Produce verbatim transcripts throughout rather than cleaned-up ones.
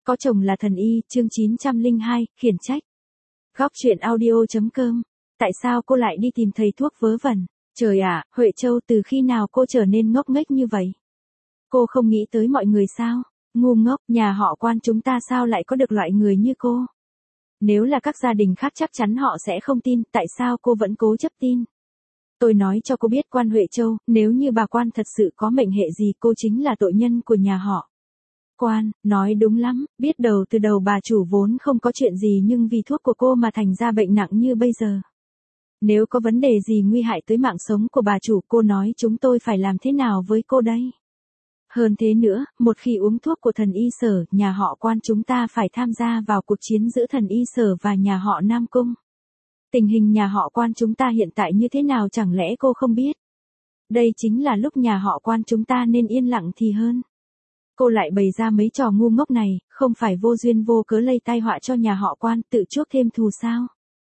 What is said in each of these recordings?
Có chồng là thần y, chương chín trăm lẻ hai, khiển trách. Góc truyện audio.com. Tại sao cô lại đi tìm thầy thuốc vớ vẩn? Trời ạ, Huệ Châu, từ khi nào cô trở nên ngốc nghếch như vậy? Cô không nghĩ tới mọi người sao? Ngu ngốc, nhà họ Quan chúng ta sao lại có được loại người như cô? Nếu là các gia đình khác chắc chắn họ sẽ không tin, tại sao cô vẫn cố chấp tin? Tôi nói cho cô biết Quan Huệ Châu, nếu như bà Quan thật sự có mệnh hệ gì, cô chính là tội nhân của nhà họ Quan. Nói đúng lắm, biết đầu từ đầu bà chủ vốn không có chuyện gì nhưng vì thuốc của cô mà thành ra bệnh nặng như bây giờ. Nếu có vấn đề gì nguy hại tới mạng sống của bà chủ, cô nói chúng tôi phải làm thế nào với cô đây? Hơn thế nữa, một khi uống thuốc của thần y Sở, nhà họ Quan chúng ta phải tham gia vào cuộc chiến giữa thần y Sở và nhà họ Nam Cung. Tình hình nhà họ Quan chúng ta hiện tại như thế nào chẳng lẽ cô không biết? Đây chính là lúc nhà họ Quan chúng ta nên yên lặng thì hơn. Cô lại bày ra mấy trò ngu ngốc này, không phải vô duyên vô cớ lây tai họa cho nhà họ Quan, tự chuốc thêm thù sao?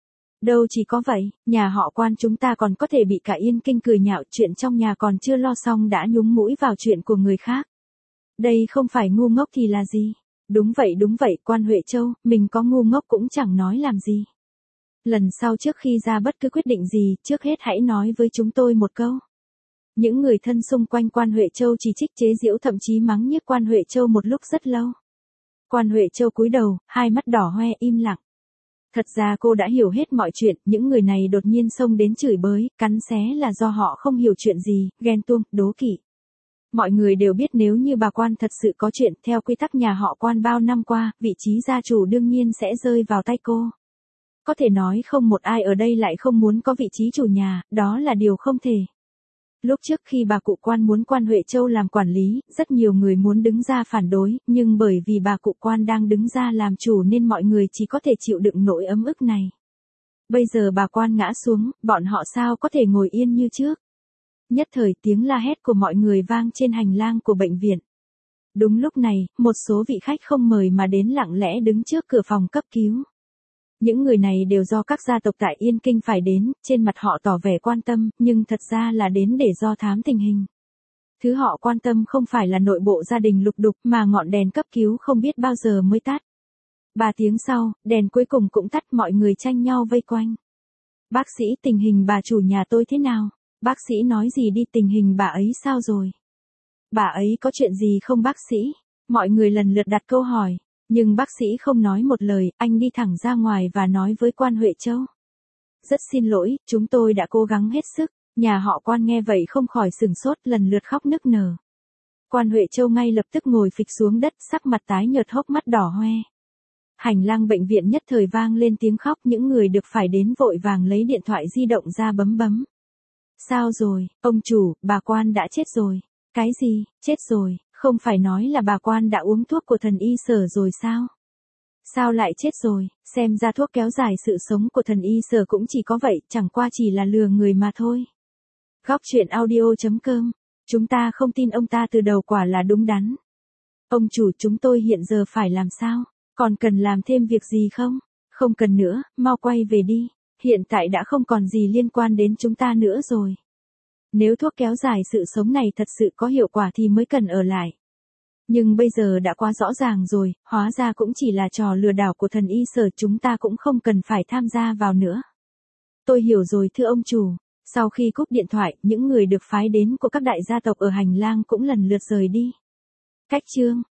Đâu chỉ có vậy, nhà họ Quan chúng ta còn có thể bị cả Yên Kinh cười nhạo, chuyện trong nhà còn chưa lo xong đã nhúng mũi vào chuyện của người khác. Đây không phải ngu ngốc thì là gì? Đúng vậy đúng vậy, Quan Huệ Châu, mình có ngu ngốc cũng chẳng nói làm gì. Lần sau trước khi ra bất cứ quyết định gì, trước hết hãy nói với chúng tôi một câu. Những người thân xung quanh Quan Huệ Châu chỉ trích chế giễu, thậm chí mắng nhiếc Quan Huệ Châu một lúc rất lâu. Quan Huệ Châu cúi đầu, hai mắt đỏ hoe im lặng. Thật ra cô đã hiểu hết mọi chuyện, những người này đột nhiên xông đến chửi bới, cắn xé là do họ không hiểu chuyện gì, ghen tuông, đố kỵ. Mọi người đều biết nếu như bà Quan thật sự có chuyện, theo quy tắc nhà họ Quan bao năm qua, vị trí gia chủ đương nhiên sẽ rơi vào tay cô. Có thể nói không một ai ở đây lại không muốn có vị trí chủ nhà, đó là điều không thể. Lúc trước khi bà cụ Quan muốn Quan Huệ Châu làm quản lý, rất nhiều người muốn đứng ra phản đối, nhưng bởi vì bà cụ Quan đang đứng ra làm chủ nên mọi người chỉ có thể chịu đựng nỗi ấm ức này. Bây giờ bà Quan ngã xuống, bọn họ sao có thể ngồi yên như trước? Nhất thời tiếng la hét của mọi người vang trên hành lang của bệnh viện. Đúng lúc này, một số vị khách không mời mà đến lặng lẽ đứng trước cửa phòng cấp cứu. Những người này đều do các gia tộc tại Yên Kinh phải đến, trên mặt họ tỏ vẻ quan tâm, nhưng thật ra là đến để do thám tình hình. Thứ họ quan tâm không phải là nội bộ gia đình lục đục mà ngọn đèn cấp cứu không biết bao giờ mới tắt. Ba tiếng sau, đèn cuối cùng cũng tắt, mọi người tranh nhau vây quanh. Bác sĩ, tình hình bà chủ nhà tôi thế nào? Bác sĩ nói gì đi, tình hình bà ấy sao rồi? Bà ấy có chuyện gì không bác sĩ? Mọi người lần lượt đặt câu hỏi. Nhưng bác sĩ không nói một lời, anh đi thẳng ra ngoài và nói với Quan Huệ Châu. Rất xin lỗi, chúng tôi đã cố gắng hết sức. Nhà họ Quan nghe vậy không khỏi sửng sốt, lần lượt khóc nức nở. Quan Huệ Châu ngay lập tức ngồi phịch xuống đất, sắc mặt tái nhợt, hốc mắt đỏ hoe. Hành lang bệnh viện nhất thời vang lên tiếng khóc, những người được phải đến vội vàng lấy điện thoại di động ra bấm bấm. Sao rồi, ông chủ, bà Quan đã chết rồi. Cái gì, chết rồi? Không phải nói là bà Quan đã uống thuốc của thần y Sở rồi sao? Sao lại chết rồi? Xem ra thuốc kéo dài sự sống của thần y Sở cũng chỉ có vậy, chẳng qua chỉ là lừa người mà thôi. Góc truyện audio.com. Chúng ta không tin ông ta từ đầu, quả là đúng đắn. Ông chủ, chúng tôi hiện giờ phải làm sao? Còn cần làm thêm việc gì không? Không cần nữa, mau quay về đi. Hiện tại đã không còn gì liên quan đến chúng ta nữa rồi. Nếu thuốc kéo dài sự sống này thật sự có hiệu quả thì mới cần ở lại. Nhưng bây giờ đã quá rõ ràng rồi, hóa ra cũng chỉ là trò lừa đảo của thần y Sở, chúng ta cũng không cần phải tham gia vào nữa. Tôi hiểu rồi thưa ông chủ. Sau khi cúp điện thoại, những người được phái đến của các đại gia tộc ở hành lang cũng lần lượt rời đi. Cách chương